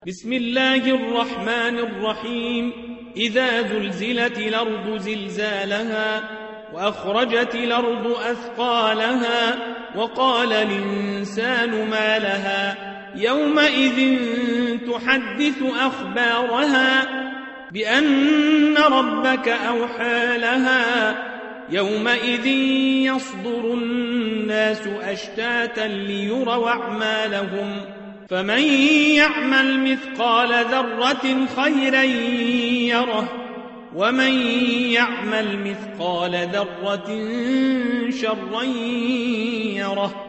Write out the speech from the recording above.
بسم الله الرحمن الرحيم. إذا زلزلت الأرض زلزالها وأخرجت الأرض أثقالها وقال الإنسان ما لها يومئذ تحدث أخبارها بأن ربك أوحى لها يومئذ يصدر الناس أشتاتا ليروا أعمالهم فمن يعمل مثقال ذرة خيرا يره ومن يعمل مثقال ذرة شرا يره.